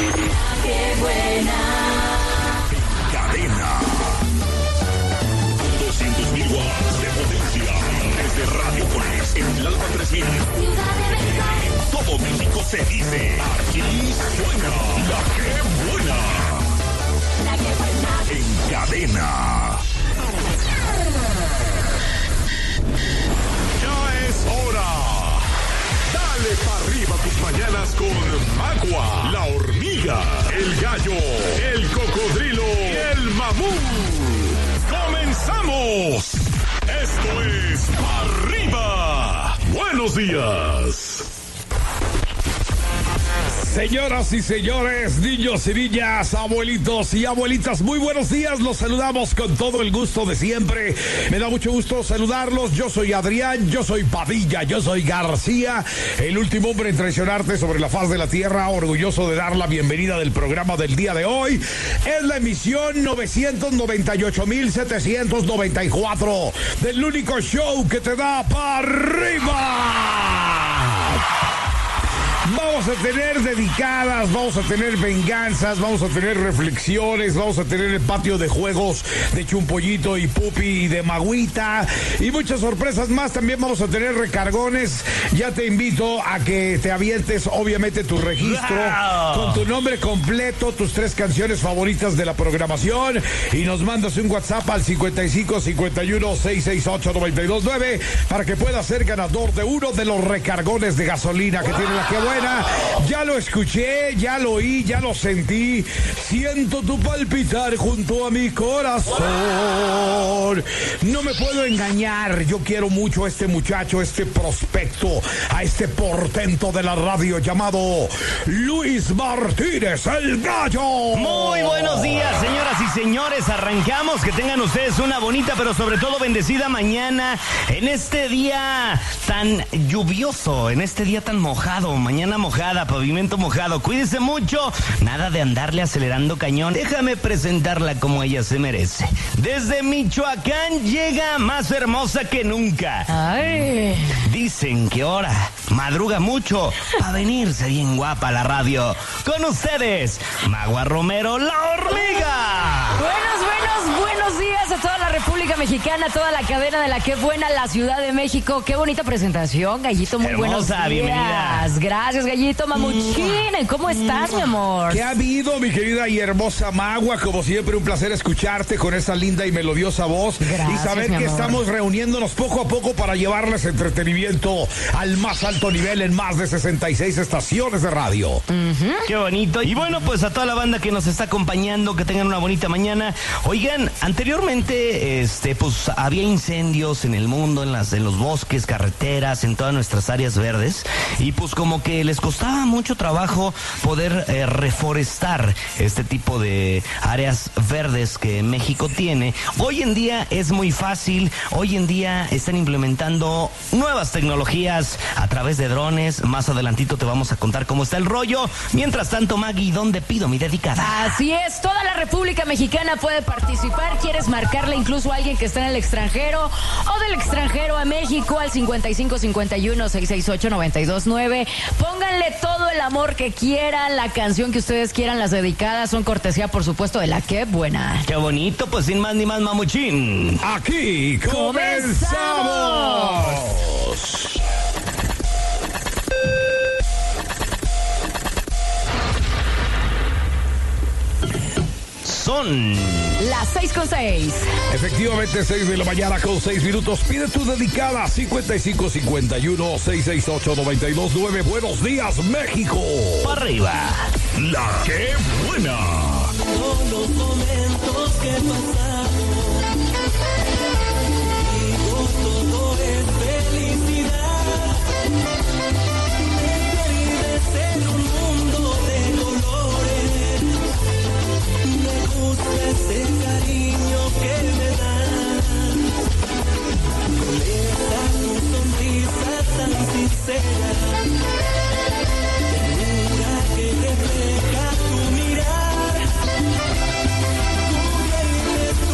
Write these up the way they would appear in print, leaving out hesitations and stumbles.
¡Qué buena! Cadena. 200.000 watts de potencia. Desde Radio Polis en Tlalpan 3000. Todo México se dice. Aquí suena la que buena. La que buena. En Cadena. Ya es hora. Dale para arriba tus mañanas con Magua, la hormiga, el gallo, el cocodrilo y el mamut. ¡Comenzamos! Esto es Pa' Arriba. Buenos días. Señoras y señores, niños y niñas, abuelitos y abuelitas, muy buenos días. Los saludamos con todo el gusto de siempre. Me da mucho gusto saludarlos. Yo soy Adrián, yo soy Padilla, yo soy García, el último hombre en traicionarte sobre la faz de la tierra, orgulloso de dar la bienvenida del programa del día de hoy. Es la emisión 998.794 del único show que te da Pa' Arriba. Vamos a tener dedicadas, vamos a tener venganzas, vamos a tener reflexiones, vamos a tener el patio de juegos de Chumpollito y Pupi y de Magüita y muchas sorpresas más. También vamos a tener recargones. Ya te invito a que te avientes obviamente tu registro con tu nombre completo, tus 3 canciones favoritas de la programación y nos mandas un WhatsApp al 55 51 668 929 para que puedas ser ganador de uno de los recargones de gasolina que tiene la que buena. Ya lo escuché, ya lo oí, ya lo sentí. Siento tu palpitar junto a mi corazón. No me puedo engañar. Yo quiero mucho a este muchacho, este prospecto, a este portento de la radio llamado Luis Martínez, el Gallo. Muy buenos días, señoras y señores. Arrancamos. Que tengan ustedes una bonita, pero sobre todo bendecida mañana. En este día tan lluvioso, en este día tan mojado. Mañana mojada, pavimento mojado. Cuídese mucho. Nada de andarle acelerando cañón. Déjame presentarla como ella se merece. Desde Michoacán llega más hermosa que nunca. Ay. Dicen que ahora madruga mucho para venirse bien guapa a la radio. Con ustedes, Magua Romero, la hormiga. Buenos días a toda la República Mexicana, toda la cadena de la que buena, la Ciudad de México. Qué bonita presentación, Gallito, muy buenos días. Bienvenida. Gracias, Gallito, mamuchín. ¿Cómo estás, mi amor? ¿Qué ha habido, mi querida y hermosa Magua? Como siempre, un placer escucharte con esa linda y melodiosa voz. Gracias, y saber mi que amor. estamos reuniéndonos poco a poco para llevarles entretenimiento al más alto nivel en más de 66 estaciones de radio. Qué bonito. Y bueno, pues a toda la banda que nos está acompañando, que tengan una bonita mañana. Oigan, anteriormente, pues había incendios en el mundo, en los bosques, carreteras, en todas nuestras áreas verdes. Y pues como que les costaba mucho trabajo poder reforestar este tipo de áreas verdes que México tiene. Hoy en día es muy fácil. Hoy en día están implementando nuevas tecnologías a través de drones. Más adelantito te vamos a contar cómo está el rollo. Mientras tanto, Maggie, ¿dónde pido mi dedicada? Así es, toda la República Mexicana puede participar. ¿Quieres marcarle incluso a alguien que está en el extranjero o del extranjero a México al 55 51 668 929? Pónganle todo el amor que quieran, la canción que ustedes quieran, las dedicadas son cortesía, por supuesto, de la que buena. Qué bonito, pues sin más ni más, mamuchín. Aquí comenzamos. Son las 6:06. Efectivamente, 6 de la mañana con 6 minutos. Pide tu dedicada 55 51 668 929. Buenos días, México. para arriba. La que buena. Todos los momentos que pasamos, contigo todo es felicidad. Debe ser un mundo de colores. Me gusta ese cariño que me das. Con esa tu sonrisa tan sincera, ternura que refleja tu mirar. Tú eres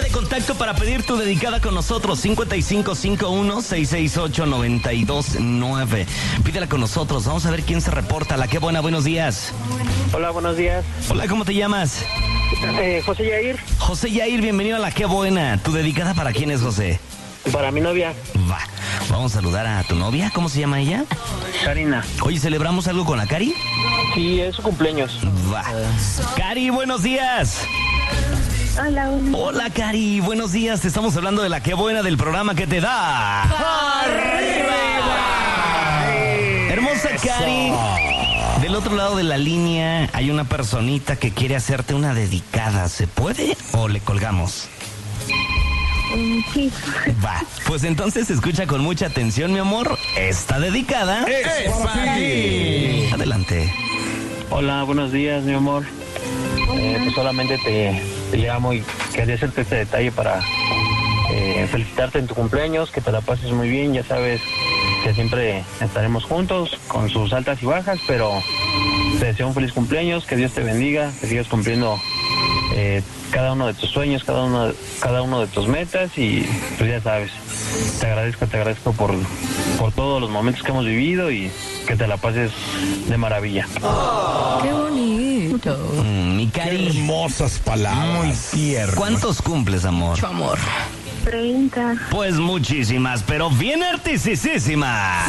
de contacto para pedir tu dedicada con nosotros, 5551-668-929. Pídela con nosotros, vamos a ver quién se reporta. La Qué Buena, buenos días. Hola, buenos días. Hola, ¿cómo te llamas? José Yair, José Yair, bienvenido a La Qué Buena. ¿Tu dedicada para quién es, José? para mi novia, Va, vamos a saludar a tu novia. ¿Cómo se llama ella? Karina. Oye, ¿celebramos algo con la Cari? Sí, es su cumpleaños. Va. Cari, buenos días. Hola, Hola, Cari, buenos días. Te estamos hablando de La Qué Buena, del programa que te da ¡Arriba! Hermosa Cari. Del otro lado de la línea hay una personita que quiere hacerte una dedicada. ¿Se puede o le colgamos? sí. Va, pues entonces escucha con mucha atención, mi amor. Esta dedicada Es para ti. Adelante. Hola, buenos días, mi amor. Pues solamente te llamo y quería hacerte este detalle para felicitarte en tu cumpleaños, que te la pases muy bien. Ya sabes que siempre estaremos juntos con sus altas y bajas, pero te deseo un feliz cumpleaños, que Dios te bendiga, que sigas cumpliendo cada uno de tus sueños, cada uno de tus metas, y pues ya sabes, te agradezco por todos los momentos que hemos vivido y que te la pases de maravilla. Qué bonito. Mi Qué Cari, hermosas palabras. Muy tierno. ¿cuántos cumples, amor? Mucho amor. 30. Pues muchísimas, pero bien artisísimas.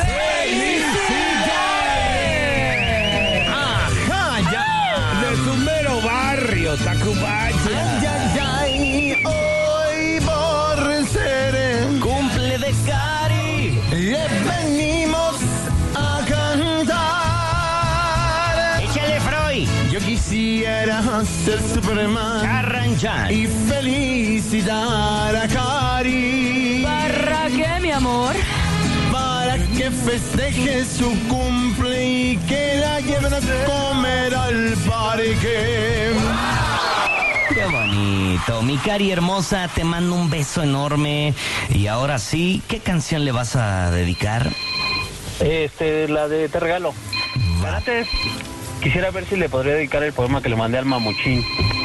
Ajá, ya. De su mero barrio, Tacubaya. Hoy por ser Cumple de Cari. le venimos a cantar. Échale, Freud. Yo quisiera ser Superman Arranchar. y felicitar a Cari ¿Para qué, mi amor? para que festeje su cumple y que la lleven a comer al parque. Qué bonito. Mi Cari hermosa, te mando un beso enorme. Y ahora sí, ¿qué canción le vas a dedicar? La de Te Regalo. Va. Antes, quisiera ver si le podría dedicar el poema que le mandé al mamuchín.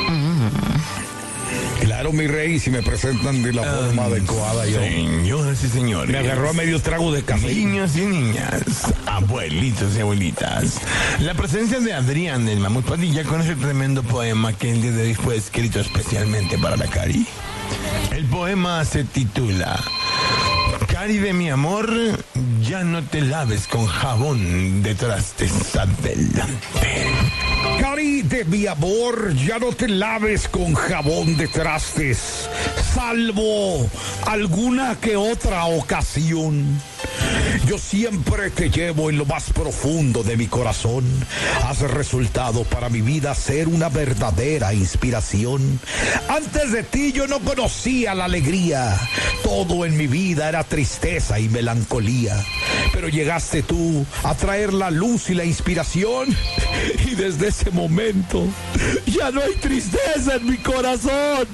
Claro, mi rey, si me presentan de la forma adecuada, yo. Señoras y señores, Me agarró a medio trago de café. niños y niñas, abuelitos y abuelitas, la presencia de Adrián del Mamut Padilla con ese tremendo poema que el día de hoy fue escrito especialmente para la Cari. El poema se titula Cari de mi amor, ya no te laves con jabón de trastes adelante. Cari de mi amor, ya no te laves con jabón de trastes, salvo alguna que otra ocasión. Yo siempre te llevo en lo más profundo de mi corazón. Has resultado para mi vida ser una verdadera inspiración. Antes de ti yo no conocía la alegría. Todo en mi vida era tristeza y melancolía. Pero llegaste tú a traer la luz y la inspiración. Y desde ese momento ya no hay tristeza en mi corazón.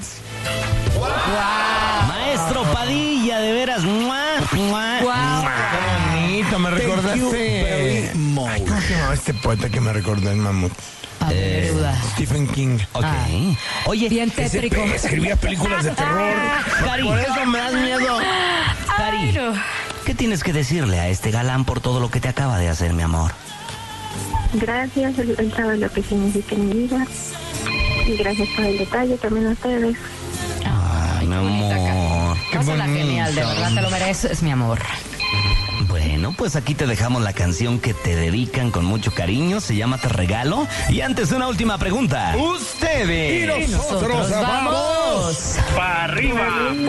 Maestro Padilla, de veras. ¡Mua! ¡Mua! Guau. Qué bonito, me recordaste. Ay, ¿cómo se llamaba este poeta que me recordó el Mamut? A ver, Neruda. Stephen King. Ok. Oye, Bien Ese tétrico. escribía películas de terror. Cari, Por eso me das miedo. Cari, ¿qué tienes que decirle a este galán por todo lo que te acaba de hacer, mi amor? Gracias, él sabe lo que significa en mi vida. Y gracias por el detalle también a ustedes. Ay, mi amor. Pásala genial, de verdad te lo mereces, mi amor. Bueno, pues aquí te dejamos la canción que te dedican con mucho cariño. Se llama Te Regalo. Y antes, una última pregunta. Ustedes. Y nosotros vamos. ¡Para arriba!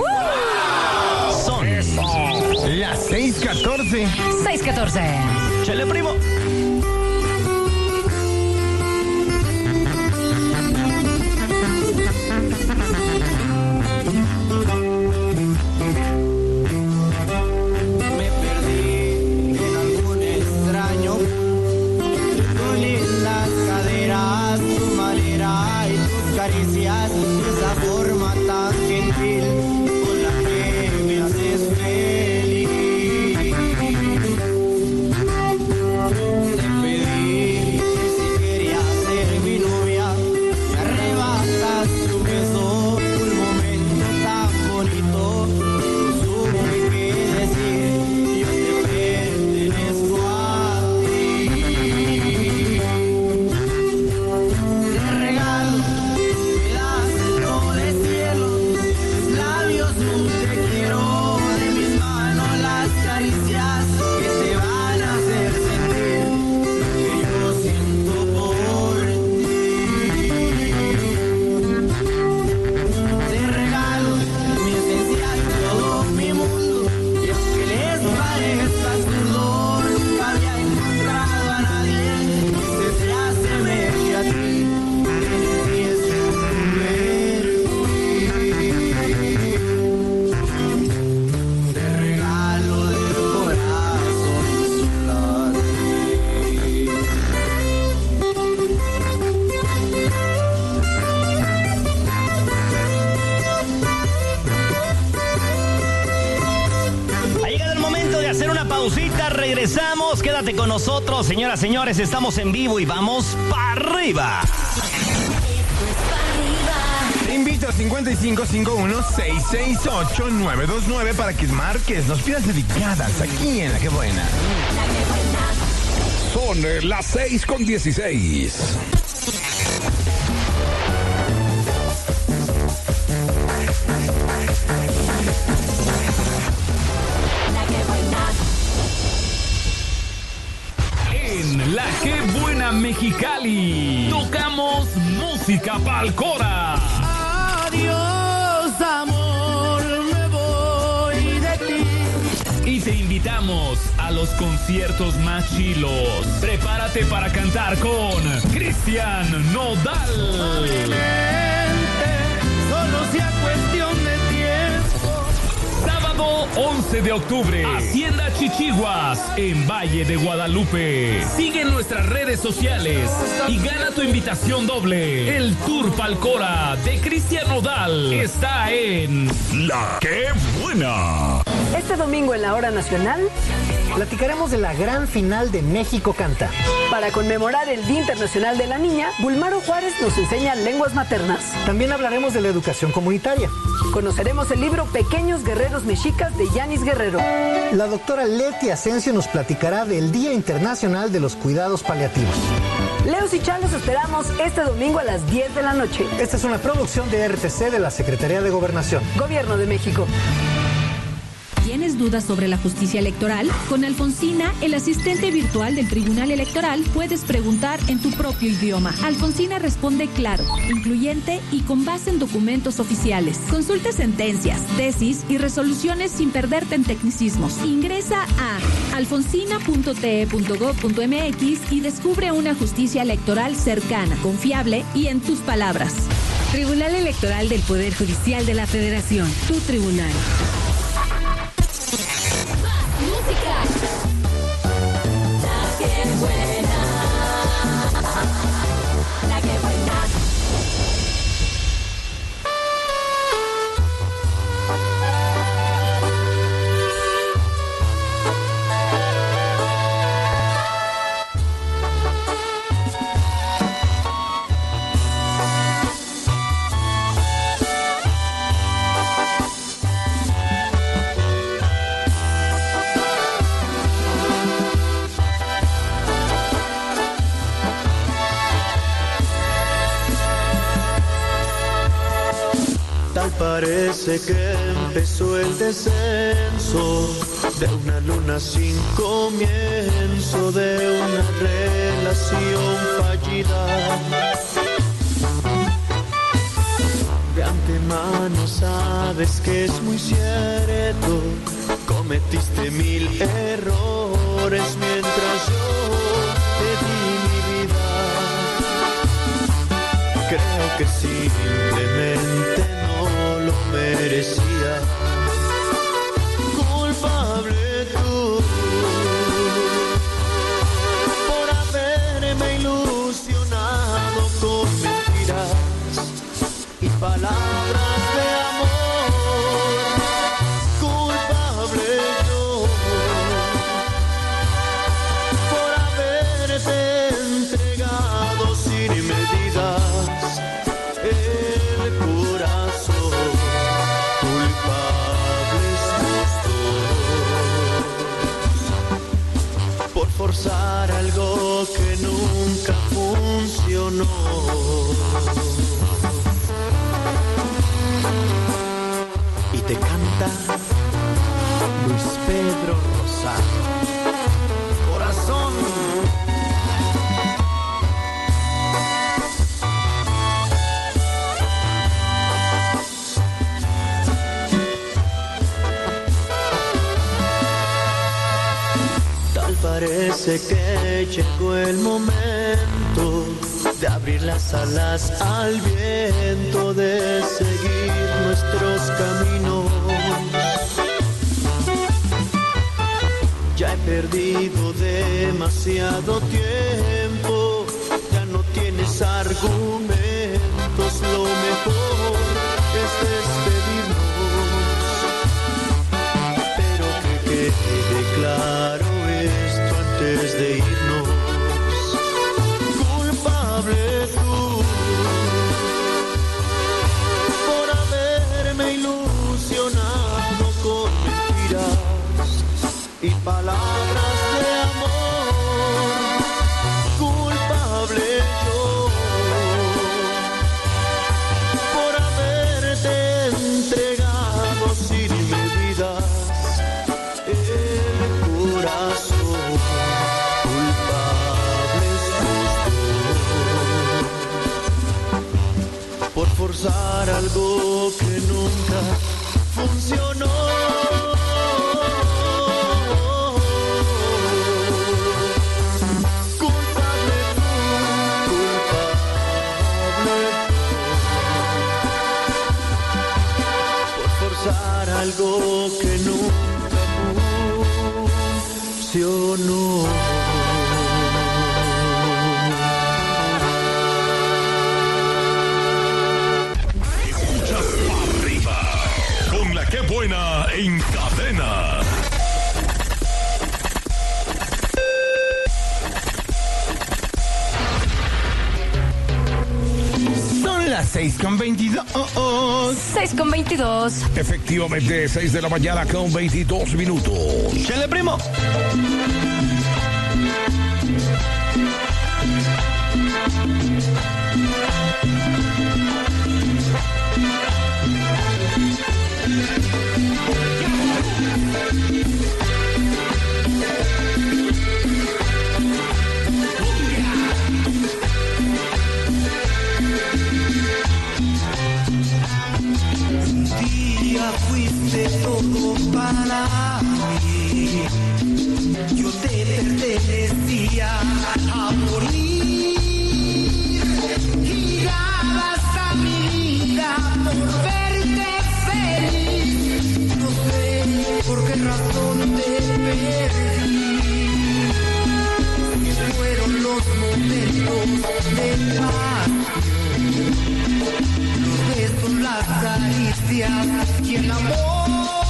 Son. Las 6:14. 6:14. Chale, primo. Me perdí en algún extraño, tus lindas caderas, tu manera y tus caricias, esa forma tan gentil con la que me haces feliz. una pausita, regresamos. Quédate con nosotros, señoras, señores. Estamos en vivo y vamos para arriba. Te invito a 5551-668-929 para que marques, nos pidas dedicadas aquí en La Que Buena. Son las 6:16. En La Que Buena Mexicali, tocamos música pa'l-cora. Adiós, amor, me voy de ti. Y te invitamos a los conciertos más chilos. Prepárate para cantar con Cristian Nodal. Solo sea cuestión de tiempo. Sábado 11 de octubre, Hacienda Chichiguas, en Valle de Guadalupe. Sigue en nuestras redes sociales y gana tu invitación doble. El Tour Palcora de Cristian Nodal está en La Que Buena. Este domingo en la Hora Nacional platicaremos de la gran final de México Canta. Para conmemorar el Día Internacional de la Niña, Bulmaro Juárez nos enseña lenguas maternas. También hablaremos de la educación comunitaria. Conoceremos el libro Pequeños Guerreros Mexicas de Yanis Guerrero. La doctora Leti Asensio nos platicará del Día Internacional de los Cuidados Paliativos. Leos y Chang los esperamos este domingo a las 10 de la noche. Esta es una producción de RTC de la Secretaría de Gobernación. Gobierno de México. ¿Tienes dudas sobre la justicia electoral? Con Alfonsina, el asistente virtual del Tribunal Electoral, puedes preguntar en tu propio idioma. Alfonsina responde claro, incluyente y con base en documentos oficiales. Consulta sentencias, tesis y resoluciones sin perderte en tecnicismos. Ingresa a alfonsina.te.gov.mx y descubre una justicia electoral cercana, confiable y en tus palabras. Tribunal Electoral del Poder Judicial de la Federación. Tu tribunal. Parece que empezó el descenso de una luna sin comienzo, de una relación fallida. De antemano sabes que es muy cierto, cometiste 1000 errores mientras yo te di mi vida. Creo que simplemente lo merecía. Culpable tú por haberme ilusionado con mentiras y palabras de amor. Culpable yo por haberte entregado sin medidas el corazón. Por forzar algo que nunca funcionó. Y te canta Luis Pedro Rosado. Corazón. Parece que llegó el momento de abrir las alas al viento, de seguir nuestros caminos. Ya he perdido demasiado tiempo, ya no tienes argumentos, lo mejor es despedirnos, pero que quede claro forzar algo que nunca funcionó. Culpable tú, por forzar algo que nunca funcionó. ¡Qué buena en cadena! Son las 6:22. 6:22. Efectivamente, 6 de la mañana con 22 minutos. ¡Chale, primo! Fuiste todo para mí, yo te pertenecía a morir, girabas a mi vida por verte feliz, no sé por qué razón te perdí, que fueron los momentos de paz, los besos, las caricias y el amor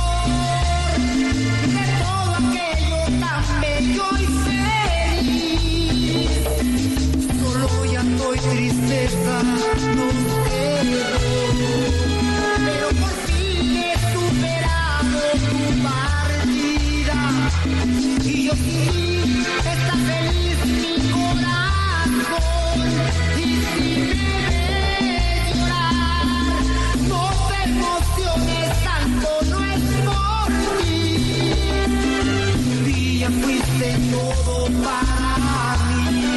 de todo aquello tan bello y feliz. Solo llanto y tristeza nos quedó, pero por fin he superado tu partida y yo sí está feliz mi corazón. Y si me ves llorar, no te emociones tanto, no es por ti. Un día fuiste todo para mí,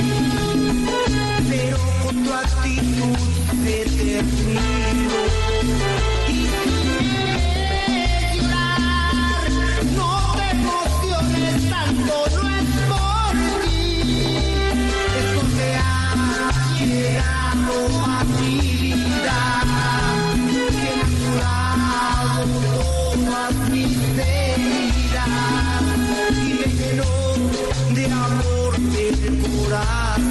pero con tu actitud se terminó. Y si me ves llorar, no te emociones tanto, no es por ti. Es porque has llegado a mi vida, que han curado todas mis heridas y me llenó de amor el corazón.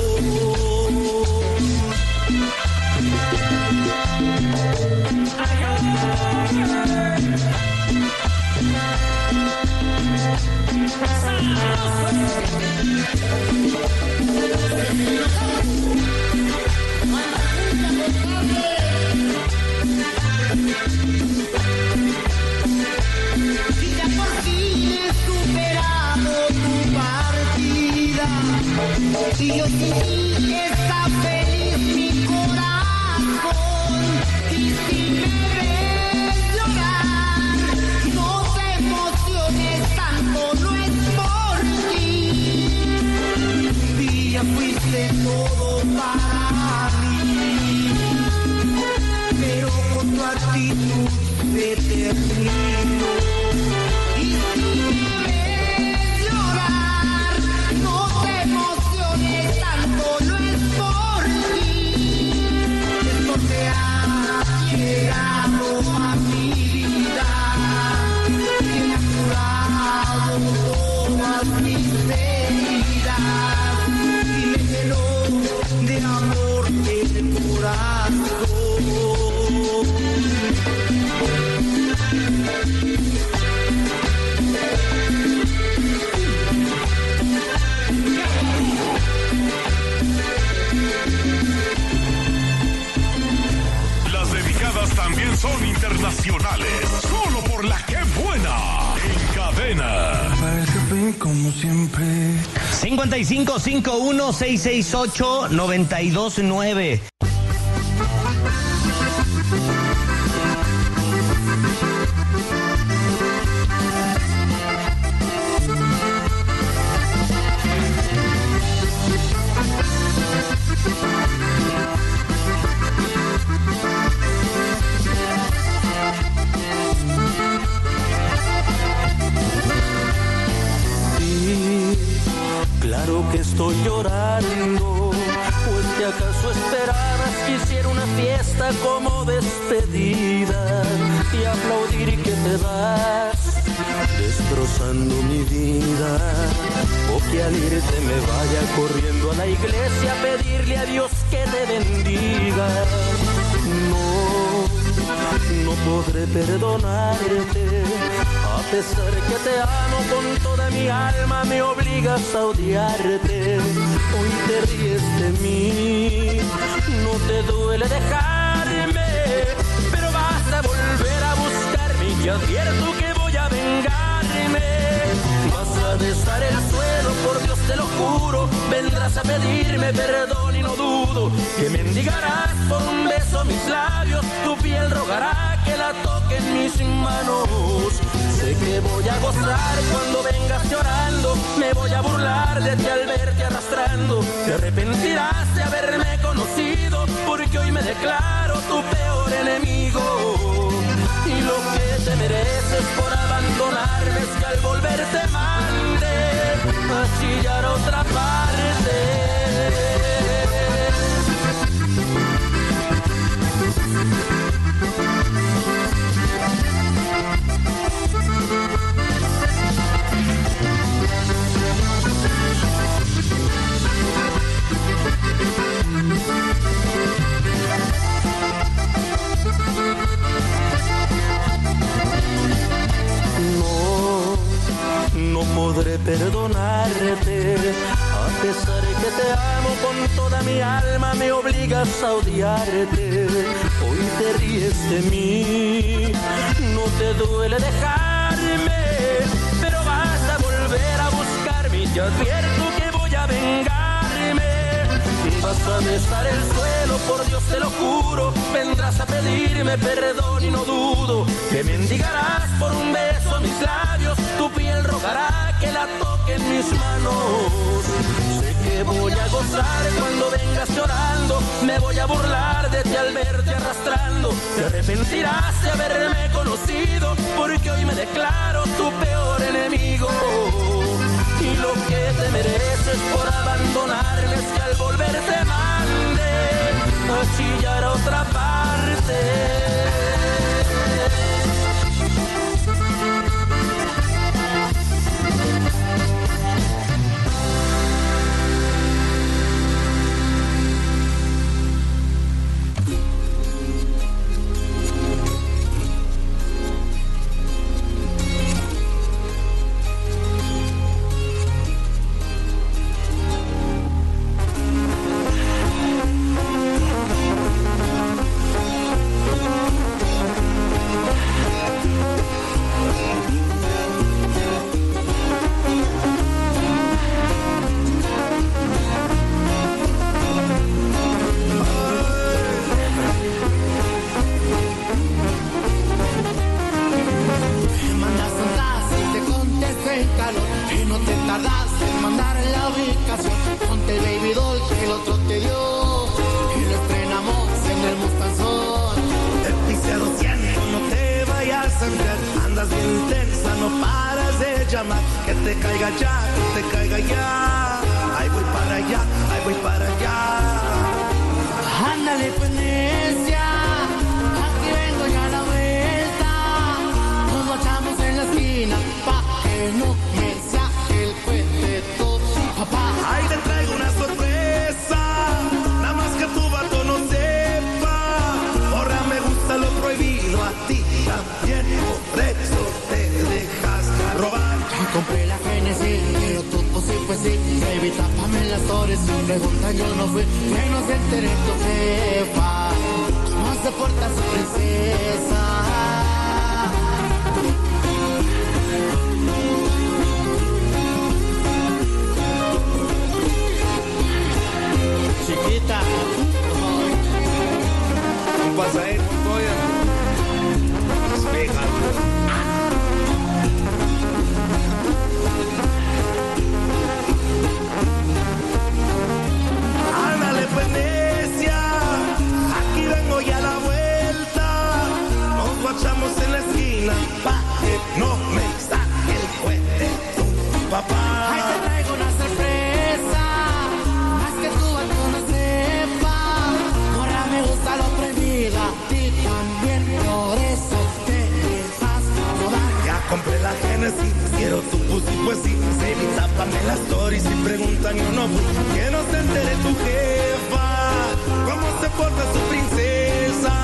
Y ya por fin he superado tu partida y yo sí está feliz mi corazón. Y si me ves llorar, no te emociones tanto, no es por ti. Un día fuiste todo para mí, pero con tu actitud se terminó. Y si me ves llorar, no te emociones tanto, no es por ti. Es porque has llegado a mi vida, que me ha curado todas mis heridas y me llenó de amor el corazón. Las dedicadas también son internacionales. Solo por la que buena en cadena. Para el café como siempre. 5551-668-929. que estoy llorando? ¿O es que acaso esperabas que hiciera una fiesta como despedida y aplaudir que te vas destrozando mi vida? O que al irte me vaya corriendo a la iglesia a pedirle a Dios que te bendiga. No podré perdonarte, a pesar que te amo con toda mi alma, me obligas a odiarte. Hoy te ríes de mí, no te duele dejarme, pero vas a volver a buscarme y te advierto que voy a vengarme. Vas a besar el suelo, por Dios te lo juro, vendrás a pedirme perdón y no dudo que mendigarás por un beso mis labios, tu piel rogará que la toquen mis manos. Sé que voy a gozar cuando vengas llorando, me voy a burlar de ti al verte arrastrando. Te arrepentirás de haberme conocido, porque hoy me declaro tu peor enemigo. Y lo que te mereces por abandonarme es que al volver te mande a chillar a otra parte. No podré perdonarte, a pesar que te amo con toda mi alma, me obligas a odiarte. Hoy te ríes de mí, no te duele dejarme, pero vas a volver a buscarme y te advierto que voy a vengarme. Vas a besar el suelo, por Dios te lo juro, vendrás a pedirme perdón y no dudo que mendigarás por un beso mis labios, tu piel rogará que la toquen mis manos. Sé que voy a gozar cuando vengas llorando, me voy a burlar de ti al verte arrastrando. Te arrepentirás de haberme conocido, porque hoy me declaro tu peor enemigo. Y lo que te mereces por abandonarme es que al volver te mande a chillar a otra parte. Ahí te traigo una sorpresa. crecí. Quiero tu pussy, pues sí. Baby, tápame las stories y preguntan y no voy. Que no se entere tu jefa cómo se porta su princesa.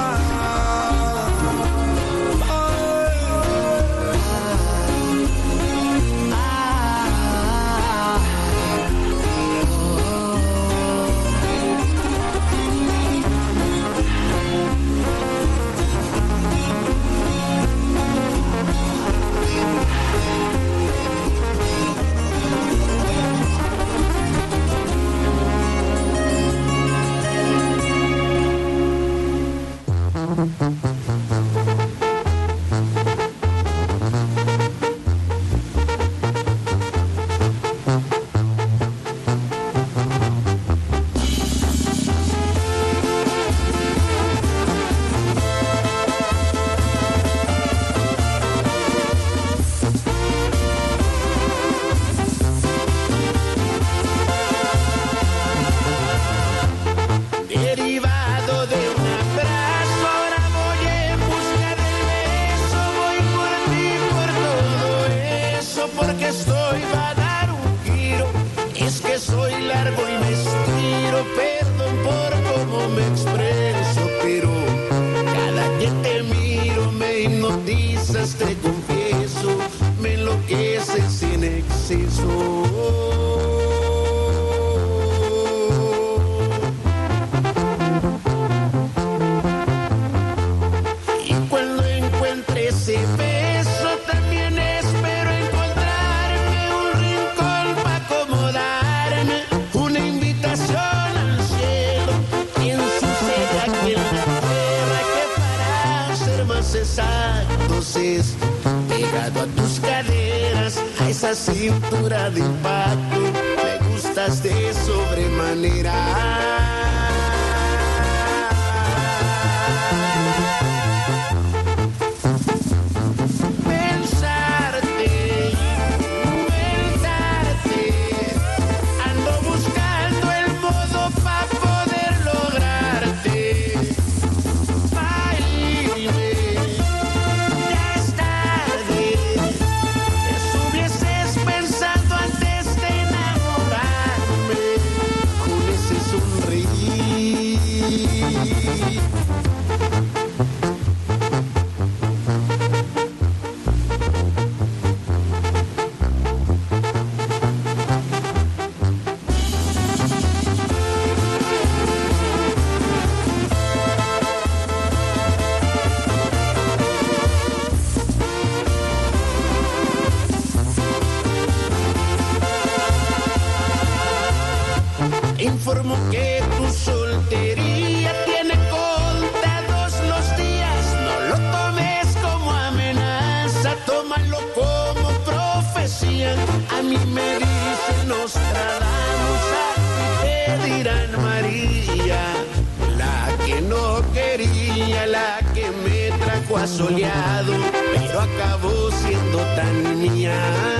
Te confieso, me enloqueces sin exceso. Y cuando encuentre ese beso, también espero encontrarme un rincón para acomodarme, una invitación al cielo. Quien sucede aquí en la tierra, que para ser más exactos es pegado a tus caderas, a esa cintura de impacto, me gustas de sobremanera. Pensarte, ando buscando el modo para poder lograrte. Informo que tu soltería tiene contados los días. No lo tomes como amenaza, tómalo como profecía. A mí me dicen Nostradamus, a ti te dirán María, la que no quería, la que me trajo asoleado, pero acabó siendo tan mía.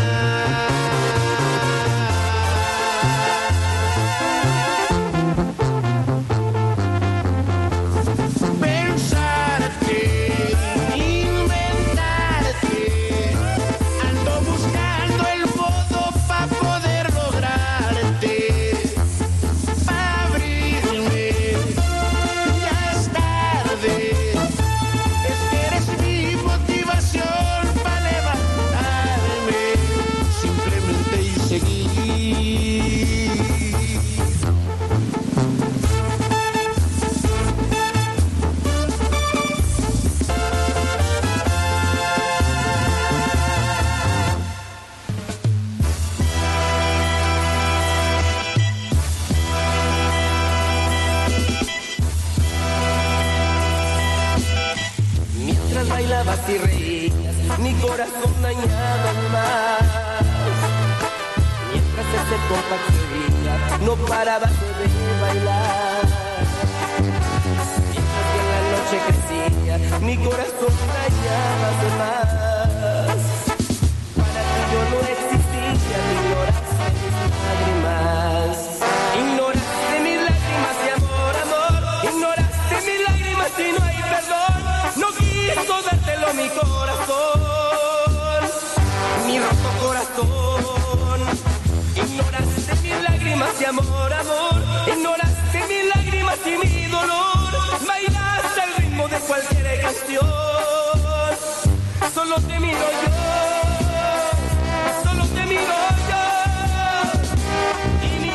bailabas y reías, mi corazón dañado más. Mientras ese compás seguía, no parabas de bailar. Mientras que en la noche crecía, mi corazón dañaba de más. Para ti yo no existía, ignoraste mis lágrimas. Ignoraste mis lágrimas de amor, amor. Ignoraste mis lágrimas y no hay perdón. No quiso dártelo mi corazón. corazón. Ignoraste mis lágrimas y amor, amor. Ignoraste mis lágrimas y mi dolor. Bailaste al ritmo de cualquier canción. Solo te miro yo. Solo te miro yo. Y mi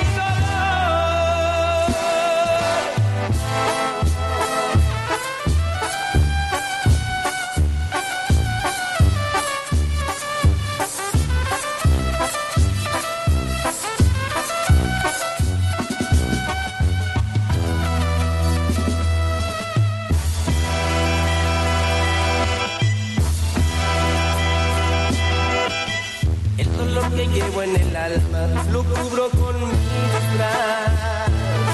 que llevo en el alma lo cubro con mi disfraz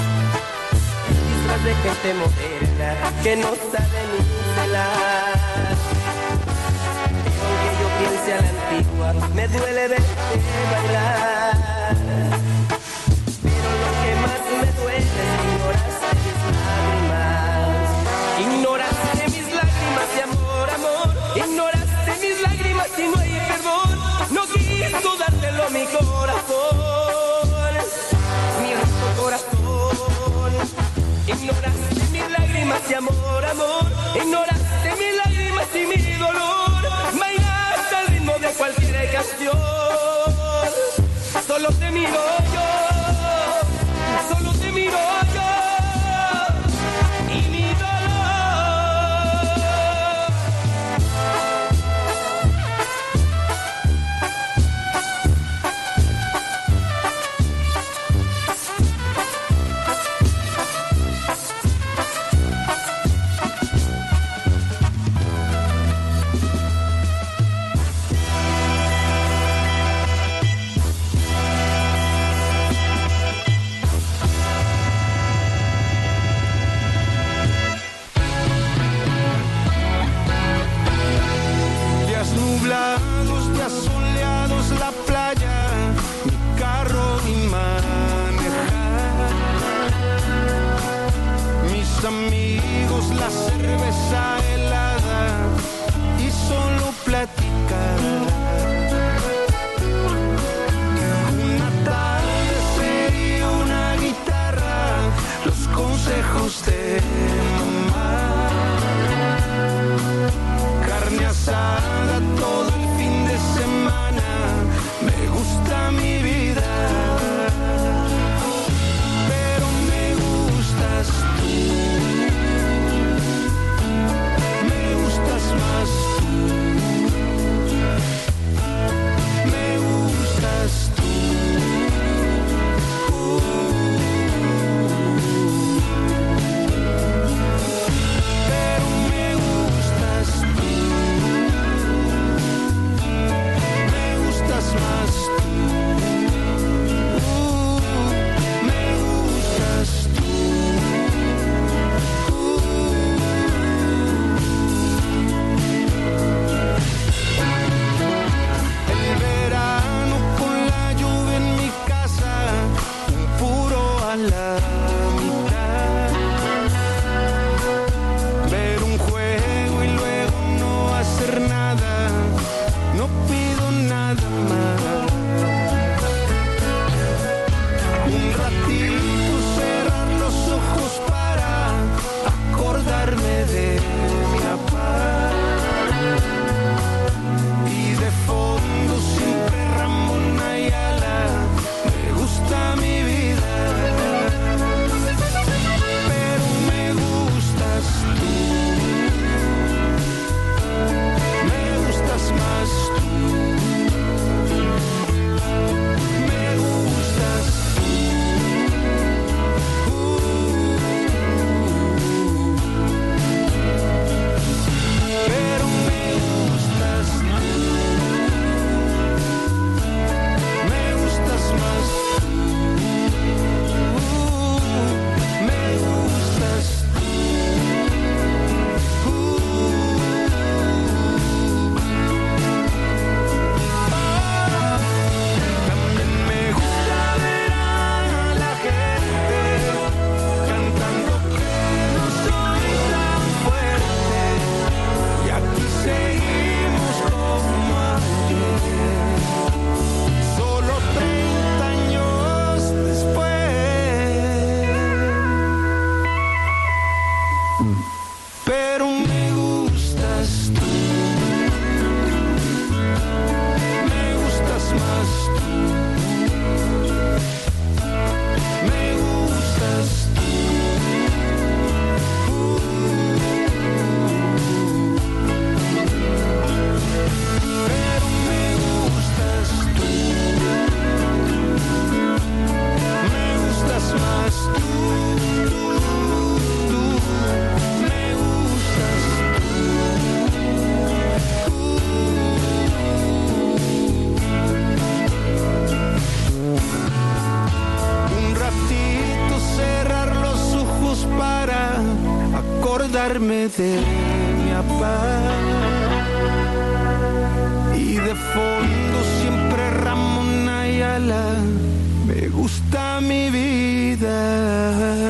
de gente moderna que no sabe ni celar. Pero aunque yo piense a la antigua, me duele verte bailar. Pero lo que más me duele es que ignoraste mis lágrimas. Ignoraste mis lágrimas de amor, amor. Ignoraste mis lágrimas y no hay perdón. No quiso dártelo a mi corazón, mi roto corazón. Ignoraste mis lágrimas de amor, amor. Ignoraste mis lágrimas y mi dolor. Bailaste al ritmo de cualquier canción. Solo te miro yo. Solo te miro yo. Y mi amigos, la cerveza helada y solo platicar. Una tarde sería una guitarra, los consejos de mamá. Carne asada todo el fin de semana, me gusta mi vida. Pero me gustas tú. Más tú, me gustas tú, pero me gustas tú. olvidarme de mi papá. Y de fondo siempre Ramón Ayala, me gusta mi vida.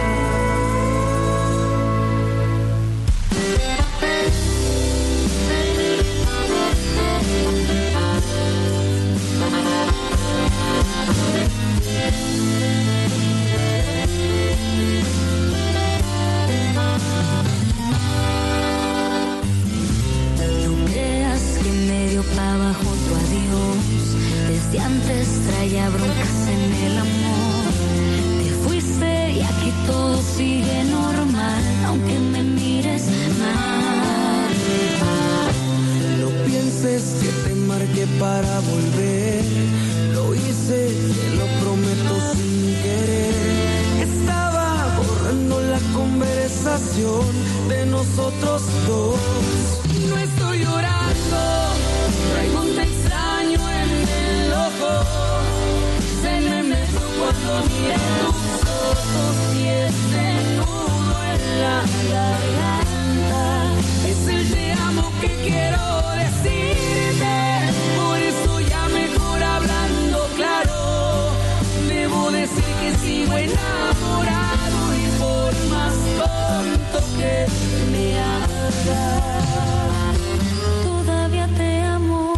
Para abajo tu adiós, desde antes traía broncas en el amor. Te fuiste y aquí todo sigue normal, aunque me mires mal. No pienses que te marqué para volver, lo hice, te lo prometo sin querer. Estaba borrando la conversación de nosotros dos. No estoy llorando, traigo un extraño en el ojo. Se me metió cuando miré tus ojos y ese nudo en la garganta. Es el te amo que quiero decirte, por eso ya mejor hablando claro. Debo decir que sigo enamorado y por más tonto que me haga, todavía te amo.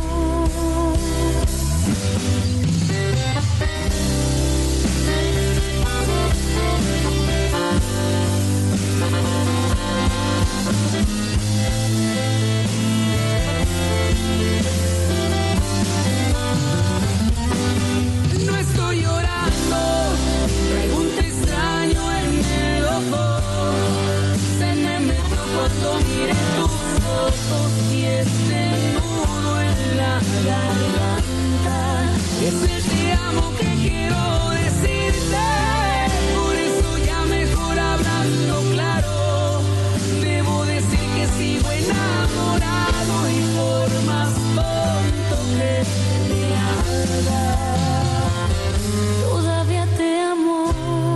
No estoy llorando, traigo un te extraño en el ojo. Se me metió cuando miré tus ojos y este nudo en la garganta. Es el te amo que quiero decirte, por eso ya mejor hablando claro. Debo decir que sigo enamorado y por más tonto que me haga, todavía te amo.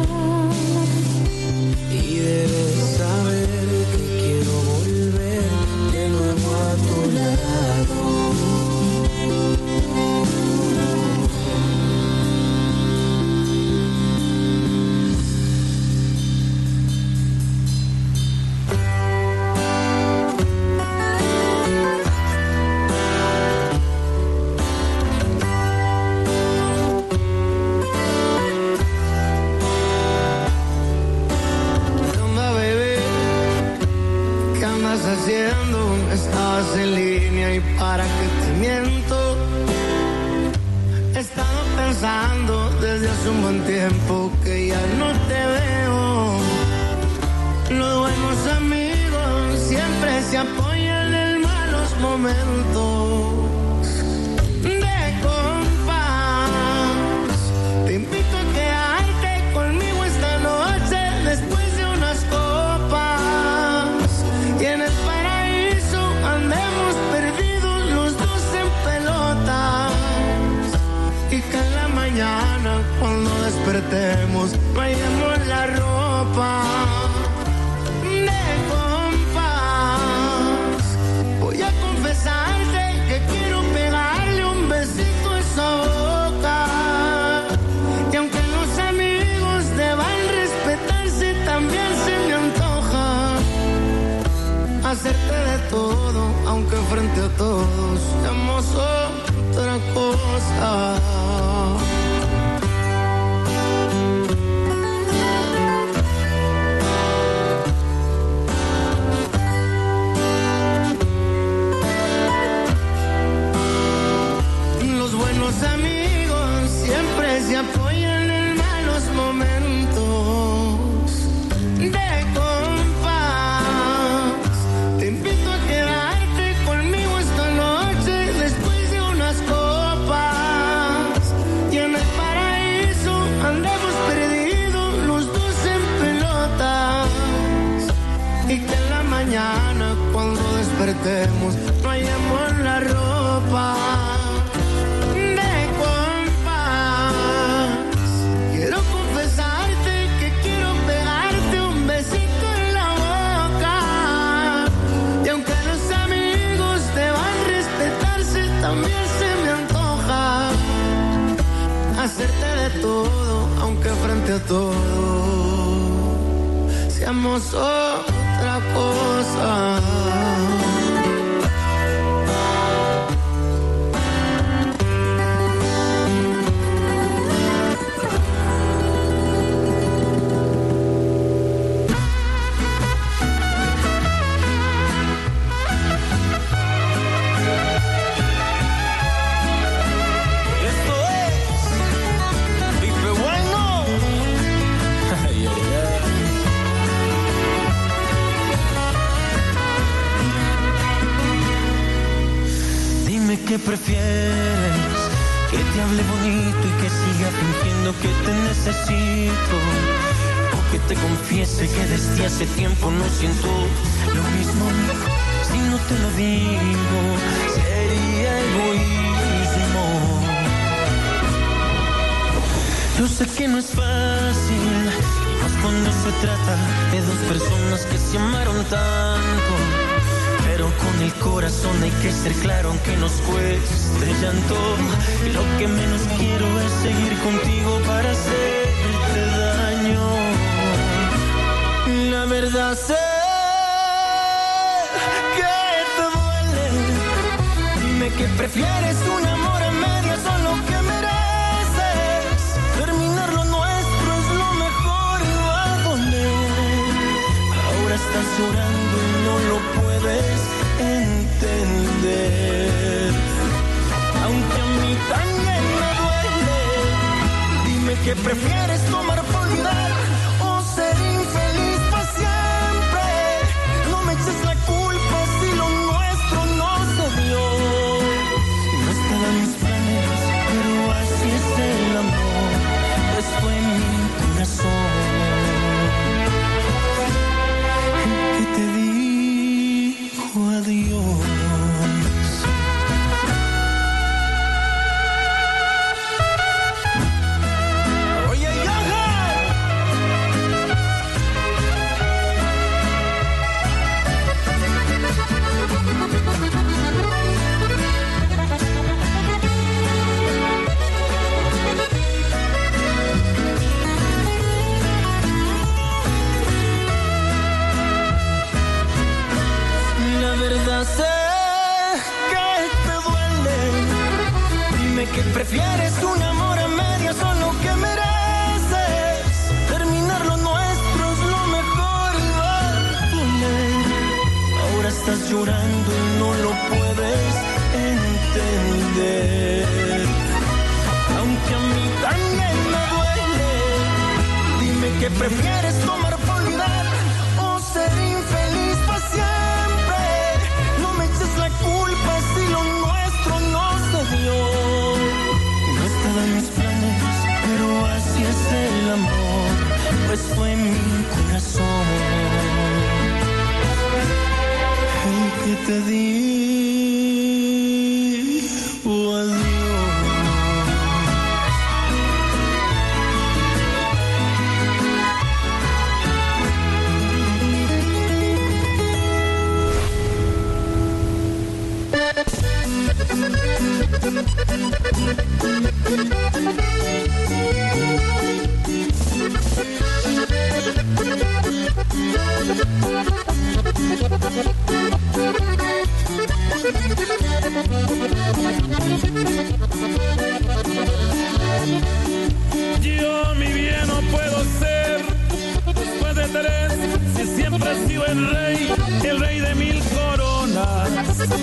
Y debes saber que quiero volver de nuevo a tu lado. Haciendo, estabas en línea y para qué te miento. He estado pensando desde hace un buen tiempo que ya no te veo. Los buenos amigos siempre se apoyan en malos momentos. De compás, te invito a quedarte conmigo esta noche después de unas copas. Y en el paraíso andemos perdidos los dos en pelotas. Y que en la mañana cuando despertemos vayamos la ropa. De compás, voy a confesarte que quiero pegarle un besito a esa boca. Y aunque los amigos deban respetarse, también se me antoja hacerte de todo, aunque frente a todos seamos otra cosa. Los buenos amigos siempre se apoyan en malos momentos. De compás, te invito a quedarte conmigo esta noche después de unas copas. Y en también se me antoja hacerte de todo, aunque frente a todo seamos otra cosa. ¿Qué prefieres? Que te hable bonito y que siga fingiendo que te necesito, o que te confiese que desde hace tiempo no siento lo mismo. Si no te lo digo, sería egoísmo. Yo sé que no es fácil, más cuando se trata de dos personas que se amaron tanto. Pero con el corazón hay que ser claro aunque nos cueste llanto. Y lo que menos quiero es seguir contigo para hacerte daño. La verdad sé que te duele. Dime que prefieres un amor a medias o lo que mereces. Terminar lo nuestro es lo mejor y va a doler. Ahora estás llorando y no lo puedes entender, aunque a mí también me duele. Dime que prefieres tomar por olvidar o ser infeliz para siempre. No me eches la culpa si lo nuestro no se dio. No estaba en mis planes, pero así es el amor, pues fue mi corazón el que te dijo adiós. Sé que te duele. Dime que prefieres un amor a medias o lo que mereces. Terminar lo nuestro es lo mejor y va a doler. Ahora estás llorando y no lo puedes entender, aunque a mí también me duele. Dime que prefieres tomar por olvidar o ser infeliz para siempre. La culpa si lo nuestro no se dio. No estaba en mis planes, pero así es el amor, pues fue mi corazón el que te dijo adiós. Yo, mi bien, no puedo ser después de tres, si siempre he sido el rey de 1000 coronas.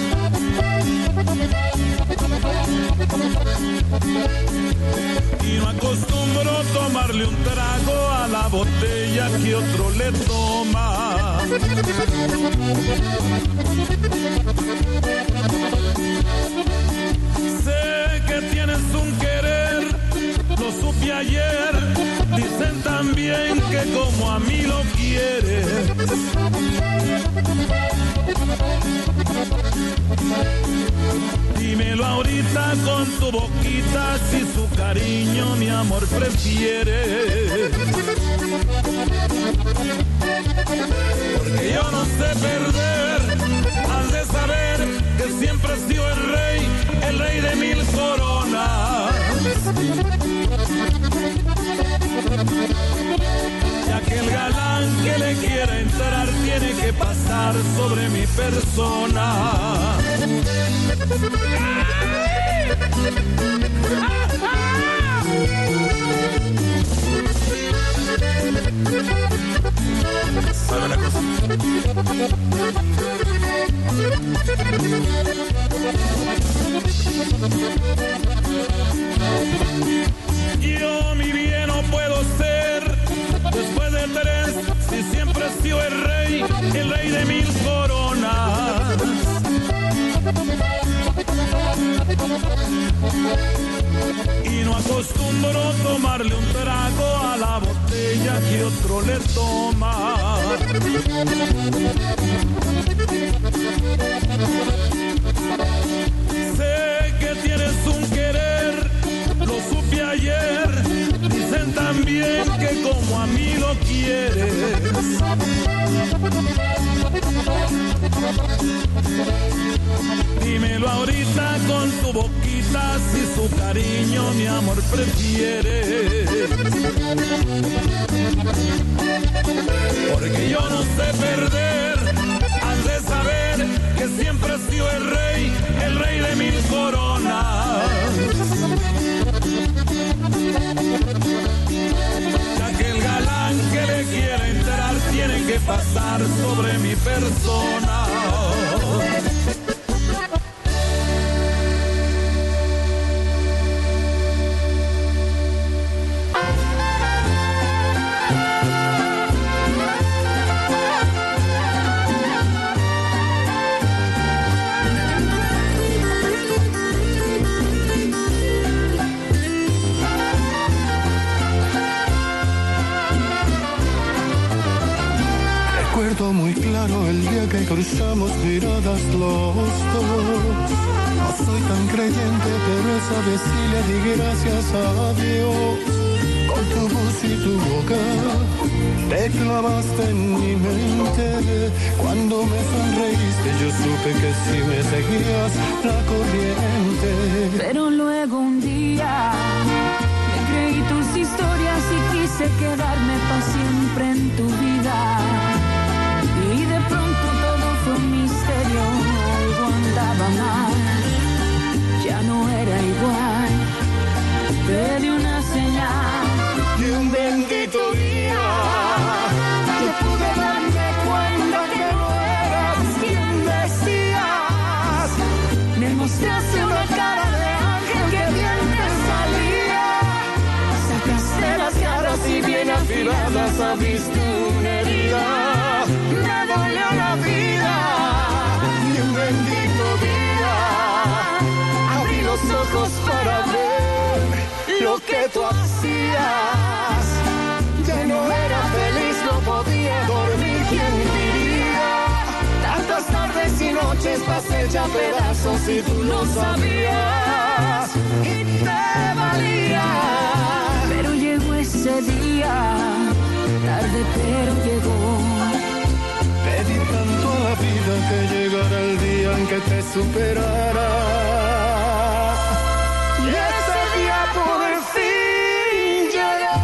Y no acostumbro tomarle un trago a la botella que otro le toma. Sé que tienes un querer, lo supe ayer. Dicen también que como a mí lo quieres. Dímelo ahorita con tu boquita si su cariño, mi amor, prefiere. Porque yo no sé perder, has de saber que siempre he sido el persona. ¿Sabe una cosa? Yo mi bien no puedo ser después de 3, si siempre he sido el rey de 1000 coronas. Y no acostumbro tomarle un trago a la botella que otro le toma. Sé que tienes un querer, lo supe ayer. Dicen también que como a mí lo quieres. Dímelo ahorita con tu boquita si su cariño mi amor prefieres. Porque yo no sé perder, has de saber que siempre he sido el rey de 1000 coronas. Ya que el galán que le quiera entrar tiene que pasar sobre mi persona. Recuerdo muy claro el día que cruzamos miradas los dos. No soy tan creyente, pero esa vez sí le di gracias a Dios. Con tu voz y tu boca te clavaste en mi mente. Cuando me sonreíste yo supe que sí me seguías la corriente. Pero luego un día me creí tus historias y quise quedarme para siempre en tu vida. Y de pronto todo fue un misterio, algo andaba mal, ya no era igual. Te di una señal y un bendito día yo pude darme cuenta que no eras quien decías. Me mostraste una cara de ángel que bien te salía. Sacaste las caras y bien afiladas abriste una herida. Me dolió la vida y un bendito día abrí los ojos para ver lo que tú hacías. Ya no era feliz, no podía dormir, ¿quién diría? Tantas tardes y noches pasé hecha pedazos y tú lo sabías. Y te valía. Pero llegó ese día, tarde pero llegó. Pedí tanto a la vida que llegara el día en que te superara. Y ese día por fin llegó.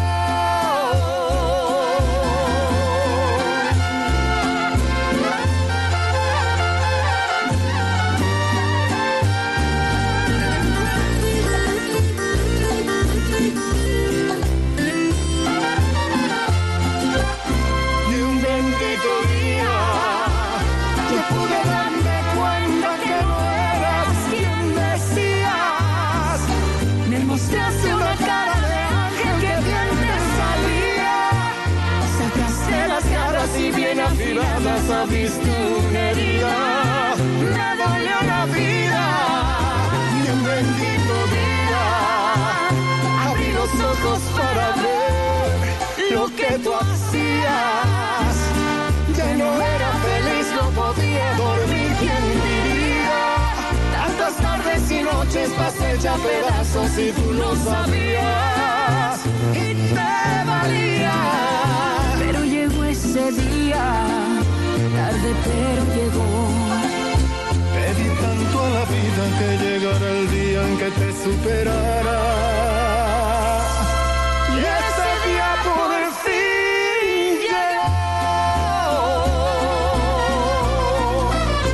Y un bendito día yo pude darme cuenta que no eras quien decías. Me mostraste una cara de ángel que bien te salía. Sacaste las garras y bien afiladas abriste una herida. Me dolió la vida y un bendito día abrí los ojos para ver lo que tú hacías. Ya no era feliz, no podía dormir, ¿quién diría? Tantas tardes y noches pasé hecha pedazos y tú lo sabías. Y te valía. Pero llegó ese día, tarde pero llegó. Pedí tanto a la vida que llegara el día en que te superara. Y ese día por fin llegó.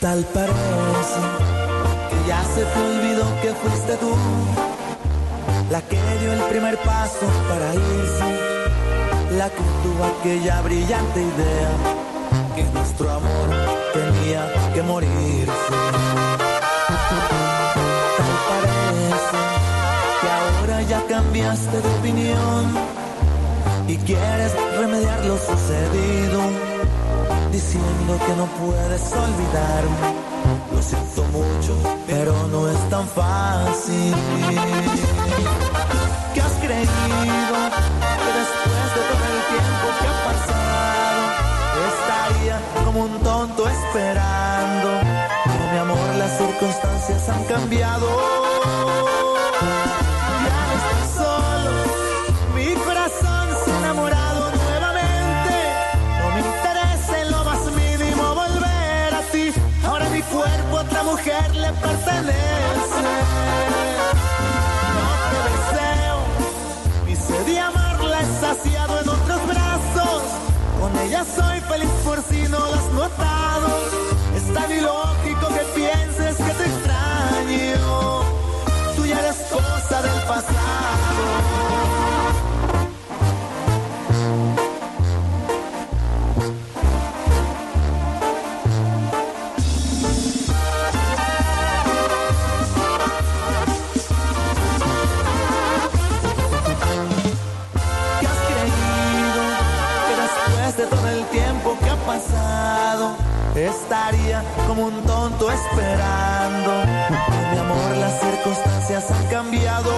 Tal parece que ya se te olvidó que fuiste tú la que dio el primer paso para irse, la que tuvo aquella brillante idea que nuestro amor tenía que morirse. Tal parece que ahora ya cambiaste de opinión y quieres remediar lo sucedido, diciendo que no puedes olvidarme. Lo siento mucho, pero no es tan fácil. ¿Qué has creído? Que después de todo el tiempo que ha pasado, estaría como un tonto esperando. Pero mi amor, las circunstancias han cambiado. Ya no estoy solo, mi corazón se ha enamorado nuevamente. No me interesa en lo más mínimo volver a ti. Ahora mi cuerpo a otra mujer le pertenece. No te deseo, mi sed de amarla es saciado en otros brazos. Con ella soy feliz por si no lo has notado. Es tan ilógico que pienses que te extraño. Tú ya eres cosa del pasado. De todo el tiempo que ha pasado, estaría como un tonto esperando. Mi amor, las circunstancias han cambiado.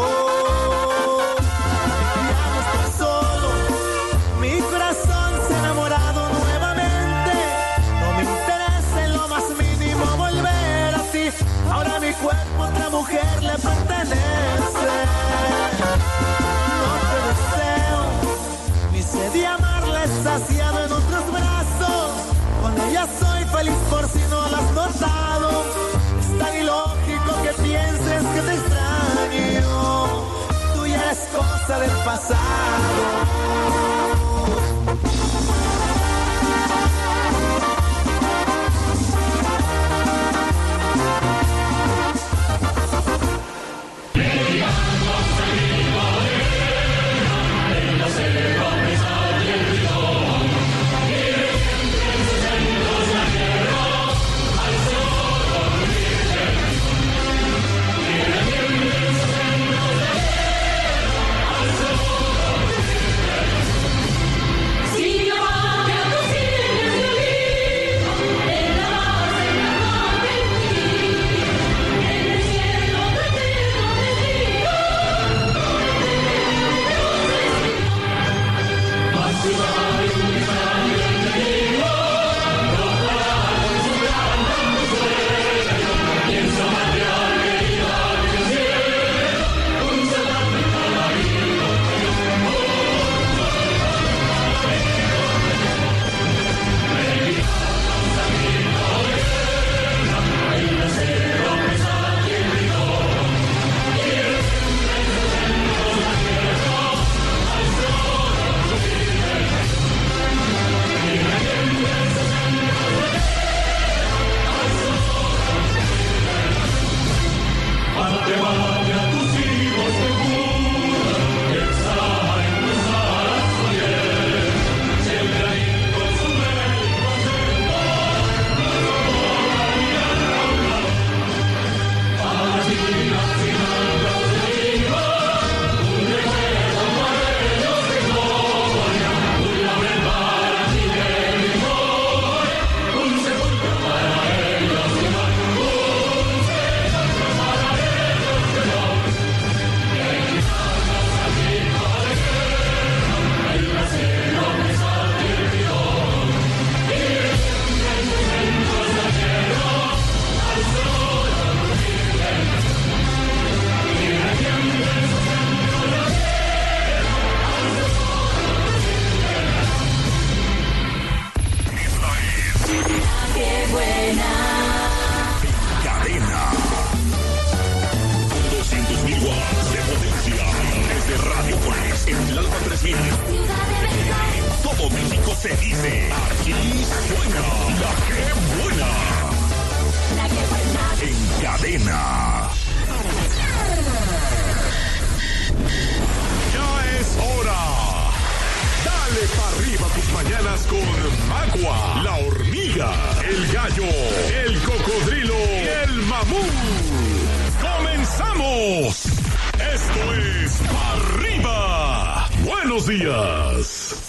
Ya no estoy solo, mi corazón se ha enamorado nuevamente. No me interesa en lo más mínimo volver a ti. Ahora mi cuerpo a otra mujer le pertenece. No te deseo, mi sed de amarla es saciado en otros brazos. Con ella soy feliz por si no lo has notado. Es tan ilógico que pienses que te extraño. Tú ya eres cosa del pasado. Se dice, aquí suena la que buena. cadena. Ya es hora. Dale pa' arriba tus mañanas con Magua, la hormiga, el gallo, el cocodrilo y el mamut. ¡Comenzamos! Esto es Pa' Arriba. Buenos días.